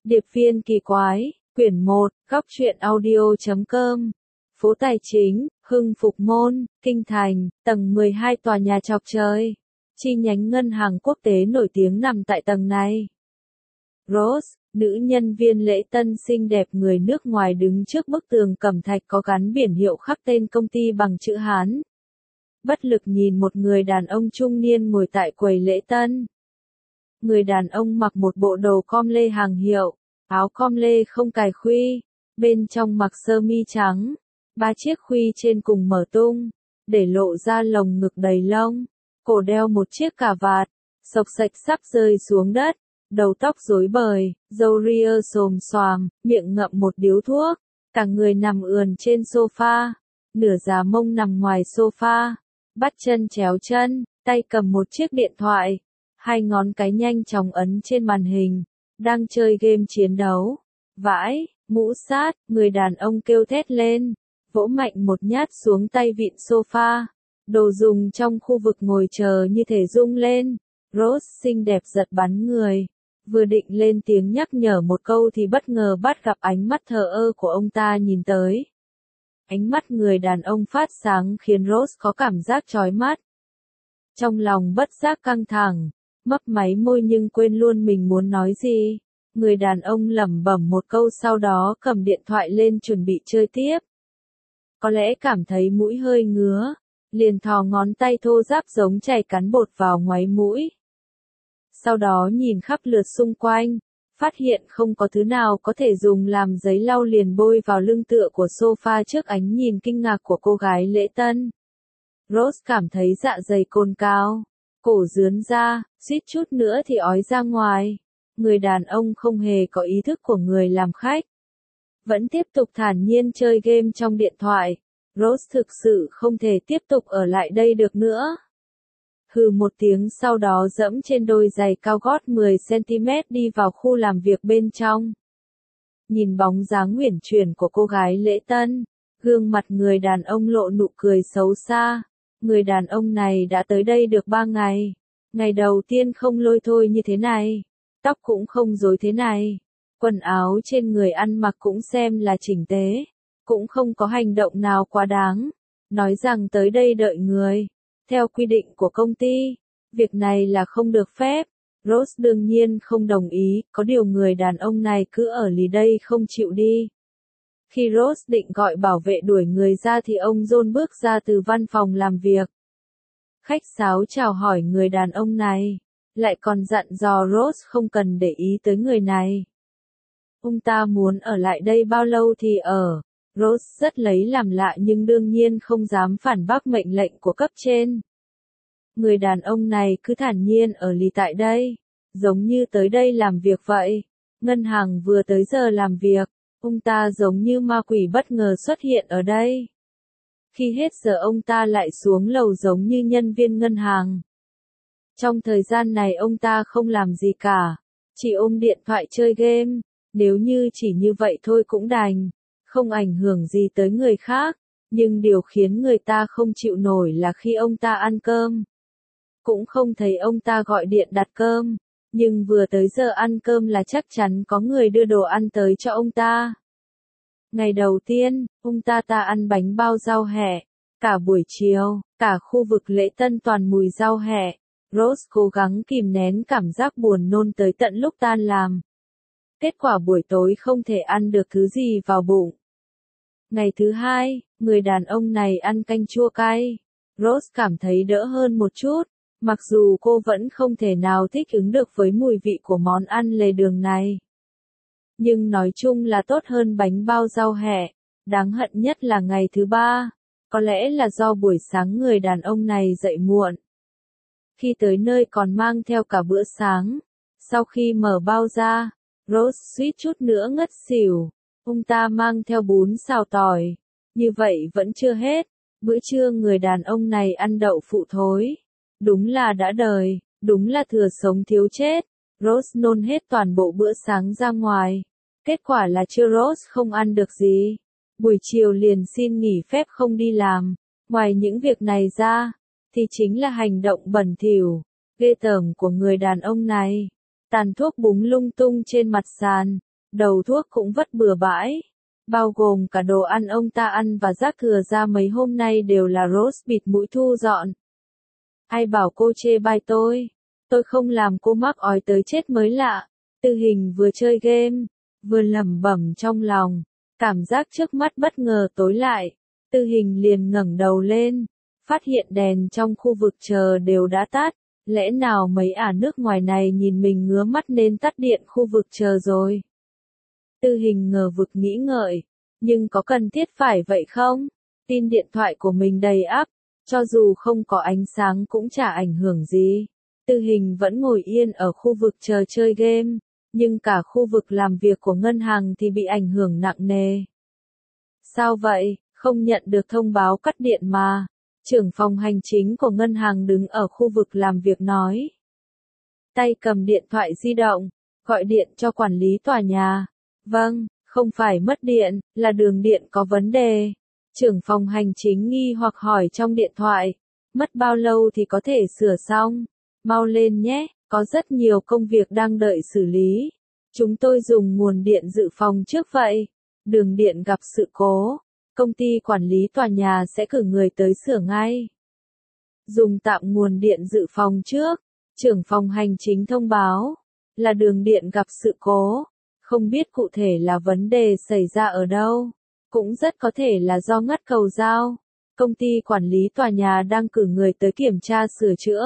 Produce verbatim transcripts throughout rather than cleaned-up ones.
Điệp viên kỳ quái, quyển một, góc truyện audio.com. Phố Tài Chính, Hưng Phục Môn, Kinh Thành, tầng mười hai tòa nhà chọc trời. Chi nhánh ngân hàng quốc tế nổi tiếng nằm tại tầng này. Rose, nữ nhân viên lễ tân xinh đẹp người nước ngoài đứng trước bức tường cẩm thạch có gắn biển hiệu khắc tên công ty bằng chữ Hán. Bất lực nhìn một người đàn ông trung niên ngồi tại quầy lễ tân. Người đàn ông mặc một bộ đồ com lê hàng hiệu, áo com lê không cài khuy, bên trong mặc sơ mi trắng, ba chiếc khuy trên cùng mở tung, để lộ ra lồng ngực đầy lông, cổ đeo một chiếc cà vạt, xộc xệch sắp rơi xuống đất, đầu tóc rối bời, râu ria xồm xoàm, miệng ngậm một điếu thuốc, cả người nằm ườn trên sofa, nửa giá mông nằm ngoài sofa, bắt chân chéo chân, tay cầm một chiếc điện thoại. Hai ngón cái nhanh chóng ấn trên màn hình, đang chơi game chiến đấu. Vãi, mũ sát, người đàn ông kêu thét lên, vỗ mạnh một nhát xuống tay vịn sofa. Đồ dùng trong khu vực ngồi chờ như thể rung lên. Rose xinh đẹp giật bắn người. Vừa định lên tiếng nhắc nhở một câu thì bất ngờ bắt gặp ánh mắt thờ ơ của ông ta nhìn tới. Ánh mắt người đàn ông phát sáng khiến Rose có cảm giác chói mắt. Trong lòng bất giác căng thẳng. Mấp máy môi nhưng quên luôn mình muốn nói gì. Người đàn ông lẩm bẩm một câu sau đó cầm điện thoại lên chuẩn bị chơi tiếp. Có lẽ cảm thấy mũi hơi ngứa, liền thò ngón tay thô ráp giống chày cắn bột vào ngoáy mũi. Sau đó nhìn khắp lượt xung quanh, phát hiện không có thứ nào có thể dùng làm giấy lau liền bôi vào lưng tựa của sofa trước ánh nhìn kinh ngạc của cô gái lễ tân. Rose cảm thấy dạ dày cồn cào. Cổ rướn ra, suýt chút nữa thì ói ra ngoài. Người đàn ông không hề có ý thức của người làm khách. Vẫn tiếp tục thản nhiên chơi game trong điện thoại. Rose thực sự không thể tiếp tục ở lại đây được nữa. Hừ một tiếng sau đó dẫm trên đôi giày cao gót mười xăng-ti-mét đi vào khu làm việc bên trong. Nhìn bóng dáng uyển chuyển của cô gái lễ tân, gương mặt người đàn ông lộ nụ cười xấu xa. Người đàn ông này đã tới đây được ba ngày. Ngày đầu tiên không lôi thôi như thế này. Tóc cũng không rối thế này. Quần áo trên người ăn mặc cũng xem là chỉnh tề. Cũng không có hành động nào quá đáng. Nói rằng tới đây đợi người. Theo quy định của công ty, việc này là không được phép. Rose đương nhiên không đồng ý. Có điều người đàn ông này cứ ở lì đây không chịu đi. Khi Rose định gọi bảo vệ đuổi người ra thì ông John bước ra từ văn phòng làm việc. Khách sáo chào hỏi người đàn ông này, lại còn dặn dò Rose không cần để ý tới người này. Ông ta muốn ở lại đây bao lâu thì ở. Rose rất lấy làm lạ nhưng đương nhiên không dám phản bác mệnh lệnh của cấp trên. Người đàn ông này cứ thản nhiên ở lì tại đây, giống như tới đây làm việc vậy. Ngân hàng vừa tới giờ làm việc. Ông ta giống như ma quỷ bất ngờ xuất hiện ở đây. Khi hết giờ ông ta lại xuống lầu giống như nhân viên ngân hàng. Trong thời gian này ông ta không làm gì cả, chỉ ôm điện thoại chơi game, nếu như chỉ như vậy thôi cũng đành, không ảnh hưởng gì tới người khác, nhưng điều khiến người ta không chịu nổi là khi ông ta ăn cơm. Cũng không thấy ông ta gọi điện đặt cơm. Nhưng vừa tới giờ ăn cơm là chắc chắn có người đưa đồ ăn tới cho ông ta. Ngày đầu tiên, ông ta ta ăn bánh bao rau hẹ. Cả buổi chiều, cả khu vực lễ tân toàn mùi rau hẹ. Rose cố gắng kìm nén cảm giác buồn nôn tới tận lúc tan làm. Kết quả buổi tối không thể ăn được thứ gì vào bụng. Ngày thứ hai, người đàn ông này ăn canh chua cay. Rose cảm thấy đỡ hơn một chút. Mặc dù cô vẫn không thể nào thích ứng được với mùi vị của món ăn lề đường này. Nhưng nói chung là tốt hơn bánh bao rau hẹ. Đáng hận nhất là ngày thứ ba. Có lẽ là do buổi sáng người đàn ông này dậy muộn. Khi tới nơi còn mang theo cả bữa sáng. Sau khi mở bao ra, Rose suýt chút nữa ngất xỉu. Ông ta mang theo bún xào tỏi. Như vậy vẫn chưa hết. Bữa trưa người đàn ông này ăn đậu phụ thối. Đúng là đã đời, đúng là thừa sống thiếu chết. Rose nôn hết toàn bộ bữa sáng ra ngoài. Kết quả là trưa Rose không ăn được gì. Buổi chiều liền xin nghỉ phép không đi làm. Ngoài những việc này ra, thì chính là hành động bẩn thỉu, ghê tởm của người đàn ông này. Tàn thuốc búng lung tung trên mặt sàn. đầu thuốc cũng vất bừa bãi. Bao gồm cả đồ ăn ông ta ăn và rác thừa ra mấy hôm nay đều là roast beef mũi thu dọn. Ai bảo cô chê bai tôi? Tôi không làm cô mắc ói tới chết mới lạ. Tư Hình vừa chơi game, vừa lẩm bẩm trong lòng. Cảm giác trước mắt bất ngờ tối lại. Tư Hình liền ngẩng đầu lên, phát hiện đèn trong khu vực chờ đều đã tắt. Lẽ nào mấy ả nước ngoài này nhìn mình ngứa mắt nên tắt điện khu vực chờ rồi? Tư Hình ngờ vực nghĩ ngợi, nhưng có cần thiết phải vậy không? Tin điện thoại của mình đầy ắp, cho dù không có ánh sáng cũng chả ảnh hưởng gì. Tư Hình vẫn ngồi yên ở khu vực chờ chơi game, nhưng cả khu vực làm việc của ngân hàng thì bị ảnh hưởng nặng nề. Sao vậy, không nhận được thông báo cắt điện mà? Trưởng phòng hành chính của ngân hàng đứng ở khu vực làm việc nói. Tay cầm điện thoại di động, gọi điện cho quản lý tòa nhà. Vâng, không phải mất điện, là đường điện có vấn đề. Trưởng phòng hành chính nghi hoặc hỏi trong điện thoại. Mất bao lâu thì có thể sửa xong? Mau lên nhé, có rất nhiều công việc đang đợi xử lý. Chúng tôi dùng nguồn điện dự phòng trước vậy. Đường điện gặp sự cố. Công ty quản lý tòa nhà sẽ cử người tới sửa ngay. Dùng tạm nguồn điện dự phòng trước. Trưởng phòng hành chính thông báo. Là đường điện gặp sự cố. Không biết cụ thể là vấn đề xảy ra ở đâu. Cũng rất có thể là do ngắt cầu dao. Công ty quản lý tòa nhà đang cử người tới kiểm tra sửa chữa.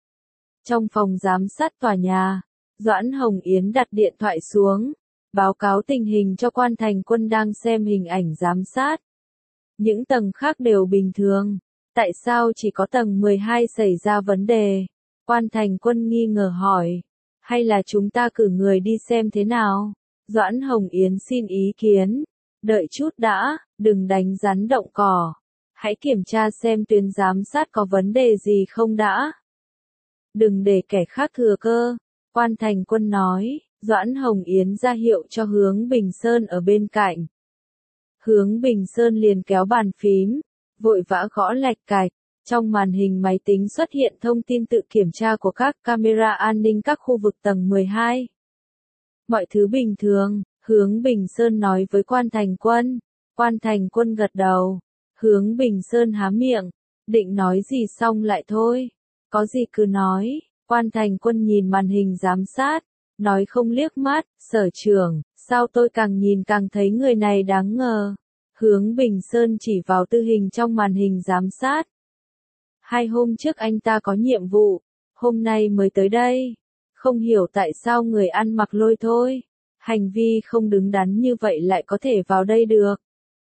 Trong phòng giám sát tòa nhà, Doãn Hồng Yến đặt điện thoại xuống, báo cáo tình hình cho Quan Thành Quân đang xem hình ảnh giám sát. Những tầng khác đều bình thường, tại sao chỉ có tầng mười hai xảy ra vấn đề? Quan Thành Quân nghi ngờ hỏi, hay là chúng ta cử người đi xem thế nào? Doãn Hồng Yến xin ý kiến, đợi chút đã, đừng đánh rắn động cỏ, hãy kiểm tra xem tuyến giám sát có vấn đề gì không đã. Đừng để kẻ khác thừa cơ, Quan Thành Quân nói. Doãn Hồng Yến ra hiệu cho Hướng Bình Sơn ở bên cạnh. Hướng Bình Sơn liền kéo bàn phím, vội vã gõ lạch cạch. Trong màn hình máy tính xuất hiện thông tin tự kiểm tra của các camera an ninh các khu vực tầng mười hai. Mọi thứ bình thường, Hướng Bình Sơn nói với Quan Thành Quân. Quan Thành Quân gật đầu. Hướng Bình Sơn há miệng, định nói gì xong lại thôi. Có gì cứ nói. Quan Thành Quân nhìn màn hình giám sát, nói không liếc mắt. Sở trưởng, sao tôi càng nhìn càng thấy người này đáng ngờ. Hướng Bình Sơn chỉ vào Tư Hình trong màn hình giám sát. Hai hôm trước anh ta có nhiệm vụ, hôm nay mới tới đây. Không hiểu tại sao người ăn mặc lôi thôi. Hành vi không đứng đắn như vậy lại có thể vào đây được.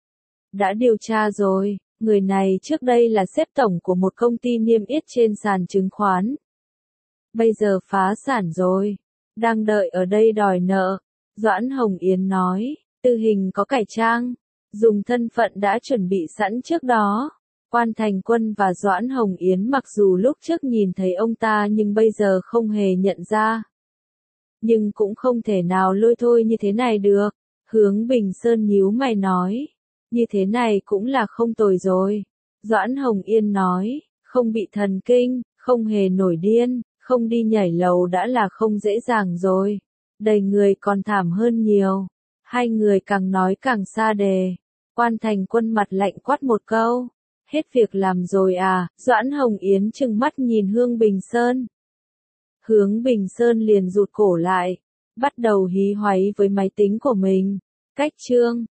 Đã điều tra rồi, người này trước đây là sếp tổng của một công ty niêm yết trên sàn chứng khoán. Bây giờ phá sản rồi, đang đợi ở đây đòi nợ. Doãn Hồng Yến nói, Tư Hình có cải trang, dùng thân phận đã chuẩn bị sẵn trước đó. Quan Thành Quân và Doãn Hồng Yến mặc dù lúc trước nhìn thấy ông ta nhưng bây giờ không hề nhận ra. Nhưng cũng không thể nào lôi thôi như thế này được. Hướng Bình Sơn nhíu mày nói, như thế này cũng là không tồi rồi. Doãn Hồng Yên nói, không bị thần kinh, không hề nổi điên, không đi nhảy lầu đã là không dễ dàng rồi. Đầy người còn thảm hơn nhiều. Hai người càng nói càng xa đề. Quan Thành Quân mặt lạnh quát một câu. Hết việc làm rồi à? Doãn Hồng Yến trừng mắt nhìn Hướng Bình Sơn. Hướng Bình Sơn liền rụt cổ lại, bắt đầu hí hoáy với máy tính của mình. Cách chương